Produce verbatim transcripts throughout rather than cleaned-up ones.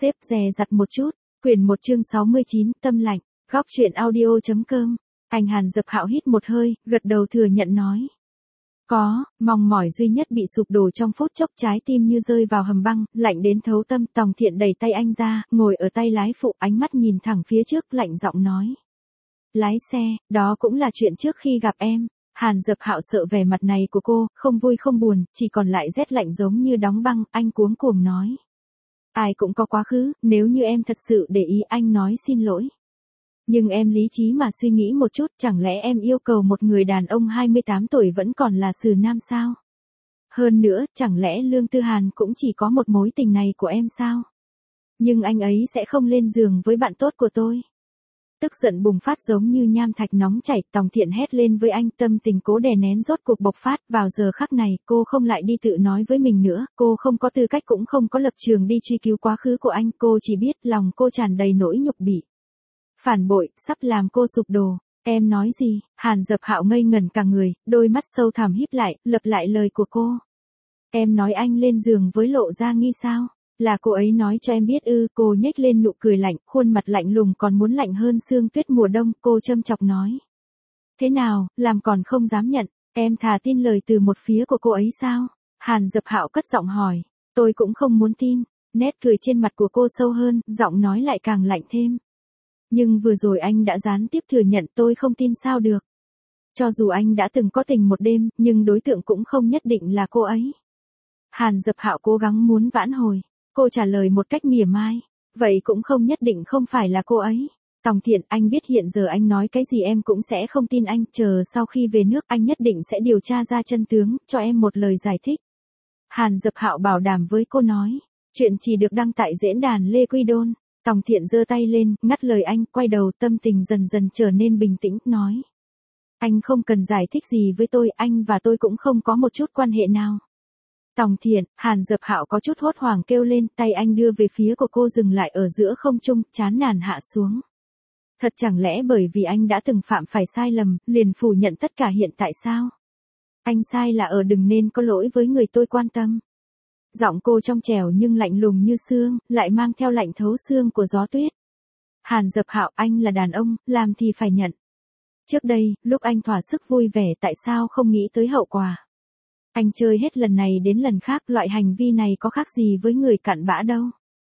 xếp dè dặt một chút. Quyển một chương sáu mươi chín, tâm lạnh. Góc truyện audio chấm com. Anh Hàn Dập Hạo hít một hơi, gật đầu thừa nhận nói. Có, mong mỏi duy nhất bị sụp đổ trong phút chốc, trái tim như rơi vào hầm băng, lạnh đến thấu tâm. Tòng Thiện đẩy tay anh ra, ngồi ở tay lái phụ, ánh mắt nhìn thẳng phía trước, lạnh giọng nói. Lái xe, đó cũng là chuyện trước khi gặp em. Hàn Dập Hạo sợ vẻ mặt này của cô, không vui không buồn, chỉ còn lại rét lạnh giống như đóng băng, anh cuống cuồng nói. Ai cũng có quá khứ, nếu như em thật sự để ý anh nói xin lỗi. Nhưng em lý trí mà suy nghĩ một chút, chẳng lẽ em yêu cầu một người đàn ông hai mươi tám tuổi vẫn còn là xử nam sao? Hơn nữa, chẳng lẽ Lương Tư Hàn cũng chỉ có một mối tình này của em sao? Nhưng anh ấy sẽ không lên giường với bạn tốt của tôi. Tức giận bùng phát giống như nham thạch nóng chảy, Tòng Thiện hét lên với anh, tâm tình cố đè nén rốt cuộc bộc phát. Vào giờ khắc này, cô không lại đi tự nói với mình nữa, cô không có tư cách cũng không có lập trường đi truy cứu quá khứ của anh, cô chỉ biết lòng cô tràn đầy nỗi nhục bỉ. Phản bội, sắp làm cô sụp đổ. Em nói gì? Hàn Dập Hạo ngây ngẩn cả người, đôi mắt sâu thẳm híp lại, lặp lại lời của cô. Em nói anh lên giường với Lộ Gia Nghi sao? Là cô ấy nói cho em biết ư? Cô nhếch lên nụ cười lạnh, khuôn mặt lạnh lùng còn muốn lạnh hơn sương tuyết mùa đông, cô châm chọc nói. Thế nào, làm còn không dám nhận, em thà tin lời từ một phía của cô ấy sao? Hàn Dập Hạo cất giọng hỏi. Tôi cũng không muốn tin. Nét cười trên mặt của cô sâu hơn, giọng nói lại càng lạnh thêm. Nhưng vừa rồi anh đã gián tiếp thừa nhận, tôi không tin sao được. Cho dù anh đã từng có tình một đêm, nhưng đối tượng cũng không nhất định là cô ấy. Hàn Dập Hạo cố gắng muốn vãn hồi. Cô trả lời một cách mỉa mai. Vậy cũng không nhất định không phải là cô ấy. Tòng Thiện, anh biết hiện giờ anh nói cái gì em cũng sẽ không tin anh. Chờ sau khi về nước anh nhất định sẽ điều tra ra chân tướng, cho em một lời giải thích. Hàn Dập Hạo bảo đảm với cô nói. Chuyện chỉ được đăng tại diễn đàn Lê Quy Đôn. Tòng Thiện giơ tay lên, ngắt lời anh, quay đầu, tâm tình dần dần trở nên bình tĩnh, nói. Anh không cần giải thích gì với tôi, anh và tôi cũng không có một chút quan hệ nào. Tòng Thiện, Hàn Dập Hạo có chút hốt hoảng kêu lên, tay anh đưa về phía của cô dừng lại ở giữa không trung, chán nản hạ xuống. Thật chẳng lẽ bởi vì anh đã từng phạm phải sai lầm, liền phủ nhận tất cả hiện tại sao? Anh sai là ở đừng nên có lỗi với người tôi quan tâm. Giọng cô trong trẻo nhưng lạnh lùng như xương, lại mang theo lạnh thấu xương của gió tuyết. Hàn Dập Hạo, anh là đàn ông, làm thì phải nhận. Trước đây, lúc anh thỏa sức vui vẻ tại sao không nghĩ tới hậu quả? Anh chơi hết lần này đến lần khác, loại hành vi này có khác gì với người cặn bã đâu.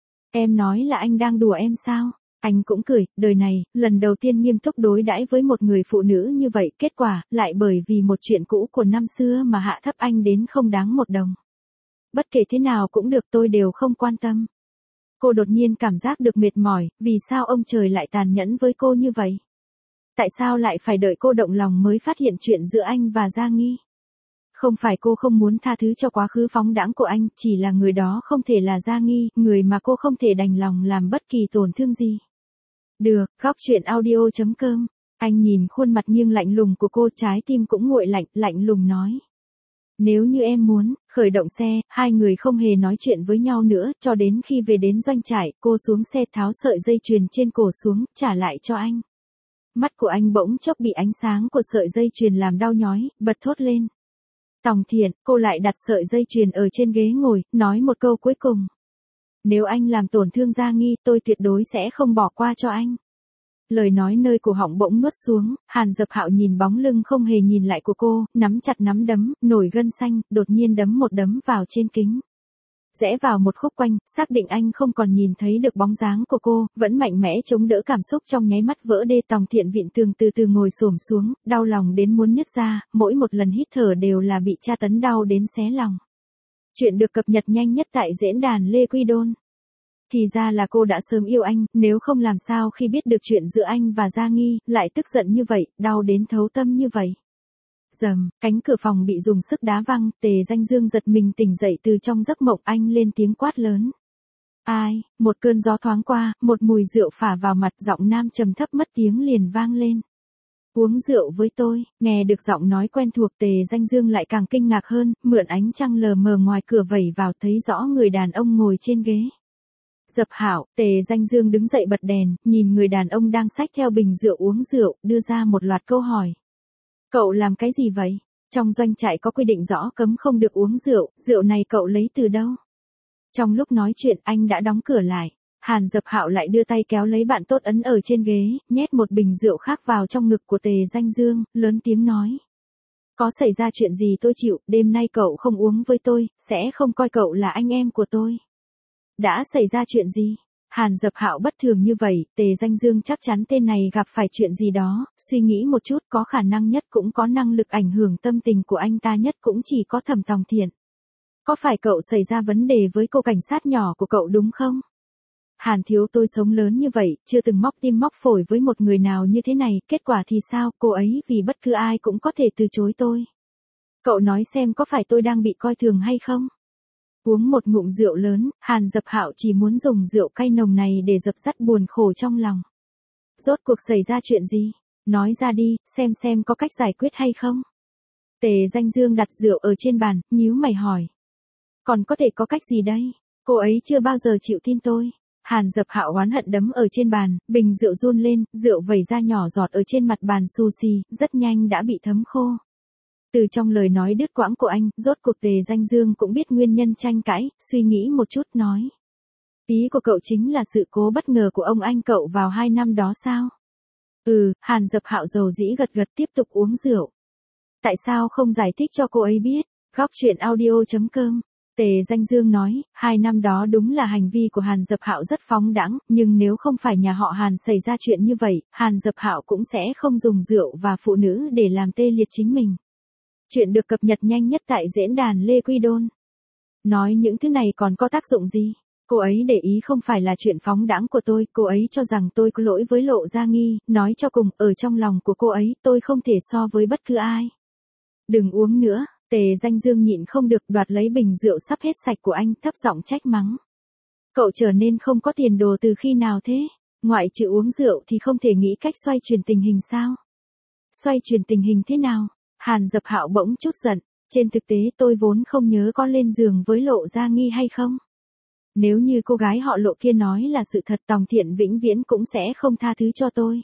Em nói là anh đang đùa em sao? Anh cũng cười, đời này, lần đầu tiên nghiêm túc đối đãi với một người phụ nữ như vậy, kết quả, lại bởi vì một chuyện cũ của năm xưa mà hạ thấp anh đến không đáng một đồng. Bất kể thế nào cũng được, tôi đều không quan tâm. Cô đột nhiên cảm giác được mệt mỏi, vì sao ông trời lại tàn nhẫn với cô như vậy? Tại sao lại phải đợi cô động lòng mới phát hiện chuyện giữa anh và Gia Nghi? Không phải cô không muốn tha thứ cho quá khứ phóng đãng của anh, chỉ là người đó không thể là Gia Nghi, người mà cô không thể đành lòng làm bất kỳ tổn thương gì. Được, góc truyện audio chấm com. Anh nhìn khuôn mặt nghiêng lạnh lùng của cô, trái tim cũng nguội lạnh, lạnh lùng nói. Nếu như em muốn, khởi động xe, hai người không hề nói chuyện với nhau nữa, cho đến khi về đến doanh trại, cô xuống xe tháo sợi dây chuyền trên cổ xuống, trả lại cho anh. Mắt của anh bỗng chốc bị ánh sáng của sợi dây chuyền làm đau nhói, bật thốt lên. Tòng Thiện, cô lại đặt sợi dây chuyền ở trên ghế ngồi, nói một câu cuối cùng. Nếu anh làm tổn thương Gia Nghi, tôi tuyệt đối sẽ không bỏ qua cho anh. Lời nói nơi cổ họng bỗng nuốt xuống, Hàn Dập Hạo nhìn bóng lưng không hề nhìn lại của cô, nắm chặt nắm đấm, nổi gân xanh, đột nhiên đấm một đấm vào trên kính. Rẽ vào một khúc quanh, xác định anh không còn nhìn thấy được bóng dáng của cô, vẫn mạnh mẽ chống đỡ cảm xúc trong nháy mắt vỡ đê. Tòng Thiện vịn tường từ từ ngồi xổm xuống, đau lòng đến muốn nứt ra, mỗi một lần hít thở đều là bị tra tấn đau đến xé lòng. Chuyện được cập nhật nhanh nhất tại diễn đàn Lê Quy Đôn. Thì ra là cô đã sớm yêu anh, nếu không làm sao khi biết được chuyện giữa anh và Gia Nghi, lại tức giận như vậy, đau đến thấu tâm như vậy. Dầm, cánh cửa phòng bị dùng sức đá văng, Tề Danh Dương giật mình tỉnh dậy từ trong giấc mộng, anh lên tiếng quát lớn. Ai? Một cơn gió thoáng qua, một mùi rượu phả vào mặt, giọng nam trầm thấp mất tiếng liền vang lên. Uống rượu với tôi, nghe được giọng nói quen thuộc, Tề Danh Dương lại càng kinh ngạc hơn, mượn ánh trăng lờ mờ ngoài cửa vẩy vào thấy rõ người đàn ông ngồi trên ghế. Dập Hạo, Tề Danh Dương đứng dậy bật đèn, nhìn người đàn ông đang xách theo bình rượu uống rượu, đưa ra một loạt câu hỏi. Cậu làm cái gì vậy? Trong doanh trại có quy định rõ cấm không được uống rượu, rượu này cậu lấy từ đâu? Trong lúc nói chuyện anh đã đóng cửa lại. Hàn Dập Hạo lại đưa tay kéo lấy bạn tốt ấn ở trên ghế, nhét một bình rượu khác vào trong ngực của Tề Danh Dương, lớn tiếng nói. Có xảy ra chuyện gì tôi chịu, đêm nay cậu không uống với tôi, sẽ không coi cậu là anh em của tôi. Đã xảy ra chuyện gì? Hàn Dập Hạo bất thường như vậy, Tề Danh Dương chắc chắn tên này gặp phải chuyện gì đó, suy nghĩ một chút có khả năng nhất cũng có năng lực ảnh hưởng tâm tình của anh ta nhất cũng chỉ có Thẩm Tòng Thiện. Có phải cậu xảy ra vấn đề với cô cảnh sát nhỏ của cậu đúng không? Hàn thiếu tôi sống lớn như vậy, chưa từng móc tim móc phổi với một người nào như thế này, kết quả thì sao, cô ấy vì bất cứ ai cũng có thể từ chối tôi. Cậu nói xem có phải tôi đang bị coi thường hay không? Uống một ngụm rượu lớn, Hàn Dập Hạo chỉ muốn dùng rượu cay nồng này để dập dắt buồn khổ trong lòng. Rốt cuộc xảy ra chuyện gì? Nói ra đi, xem xem có cách giải quyết hay không? Tề Danh Dương đặt rượu ở trên bàn, nhíu mày hỏi. Còn có thể có cách gì đây? Cô ấy chưa bao giờ chịu tin tôi. Hàn Dập Hạo oán hận đấm ở trên bàn, bình rượu run lên, rượu vẩy ra nhỏ giọt ở trên mặt bàn sushi, rất nhanh đã bị thấm khô. Từ trong lời nói đứt quãng của anh, rốt cuộc Tề Danh Dương cũng biết nguyên nhân tranh cãi, suy nghĩ một chút nói. Ý của cậu chính là sự cố bất ngờ của ông anh cậu vào hai năm đó sao? Ừ, Hàn Dập Hạo dầu dĩ gật gật tiếp tục uống rượu. Tại sao không giải thích cho cô ấy biết? Góc truyện audio chấm com. Tề Danh Dương nói, hai năm đó đúng là hành vi của Hàn Dập Hạo rất phóng đãng, nhưng nếu không phải nhà họ Hàn xảy ra chuyện như vậy, Hàn Dập Hạo cũng sẽ không dùng rượu và phụ nữ để làm tê liệt chính mình. Chuyện được cập nhật nhanh nhất tại diễn đàn Lê Quy Đôn. Nói những thứ này còn có tác dụng gì? Cô ấy để ý không phải là chuyện phóng đãng của tôi, cô ấy cho rằng tôi có lỗi với Lộ Gia Nghi, nói cho cùng, ở trong lòng của cô ấy, tôi không thể so với bất cứ ai. Đừng uống nữa, Tề Danh Dương nhịn không được đoạt lấy bình rượu sắp hết sạch của anh, thấp giọng trách mắng. Cậu trở nên không có tiền đồ từ khi nào thế? Ngoại trừ uống rượu thì không thể nghĩ cách xoay chuyển tình hình sao? Xoay chuyển tình hình thế nào? Hàn Dập Hạo bỗng chút giận, trên thực tế tôi vốn không nhớ có lên giường với Lộ Gia Nghi hay không. Nếu như cô gái họ Lộ kia nói là sự thật, Tòng Thiện vĩnh viễn cũng sẽ không tha thứ cho tôi.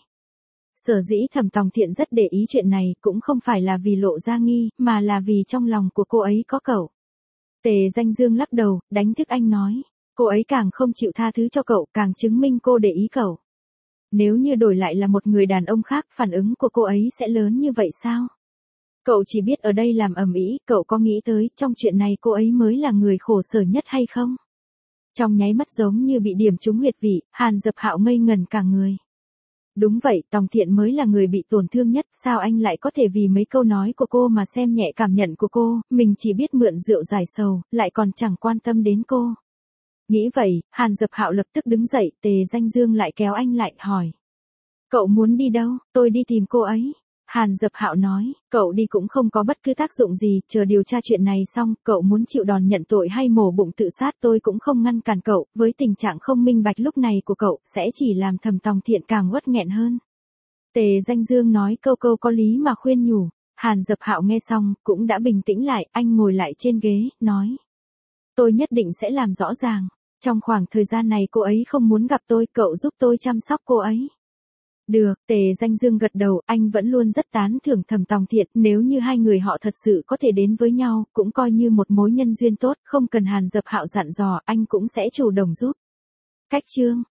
Sở dĩ Thẩm Tòng Thiện rất để ý chuyện này cũng không phải là vì Lộ Gia Nghi, mà là vì trong lòng của cô ấy có cậu. Tề Danh Dương lắc đầu, đánh thức anh nói, cô ấy càng không chịu tha thứ cho cậu, càng chứng minh cô để ý cậu. Nếu như đổi lại là một người đàn ông khác, phản ứng của cô ấy sẽ lớn như vậy sao? Cậu chỉ biết ở đây làm ầm ĩ, cậu có nghĩ tới, trong chuyện này cô ấy mới là người khổ sở nhất hay không? Trong nháy mắt giống như bị điểm trúng huyệt vị, Hàn Dập Hạo ngây ngẩn cả người. Đúng vậy, Tòng Thiện mới là người bị tổn thương nhất, sao anh lại có thể vì mấy câu nói của cô mà xem nhẹ cảm nhận của cô, mình chỉ biết mượn rượu giải sầu, lại còn chẳng quan tâm đến cô. Nghĩ vậy, Hàn Dập Hạo lập tức đứng dậy, Tề Danh Dương lại kéo anh lại, hỏi. Cậu muốn đi đâu? Tôi đi tìm cô ấy. Hàn Dập Hạo nói, cậu đi cũng không có bất cứ tác dụng gì, chờ điều tra chuyện này xong, cậu muốn chịu đòn nhận tội hay mổ bụng tự sát tôi cũng không ngăn cản cậu, với tình trạng không minh bạch lúc này của cậu, sẽ chỉ làm Thẩm Tòng Thiện càng uất nghẹn hơn. Tề Danh Dương nói câu câu có lý mà khuyên nhủ, Hàn Dập Hạo nghe xong, cũng đã bình tĩnh lại, anh ngồi lại trên ghế, nói. Tôi nhất định sẽ làm rõ ràng, trong khoảng thời gian này cô ấy không muốn gặp tôi, cậu giúp tôi chăm sóc cô ấy. Được, Tề Danh Dương gật đầu, anh vẫn luôn rất tán thưởng Thẩm Tòng Thiện, nếu như hai người họ thật sự có thể đến với nhau, cũng coi như một mối nhân duyên tốt, không cần Hàn Dập Hạo dặn dò, anh cũng sẽ chủ động giúp. Cách chương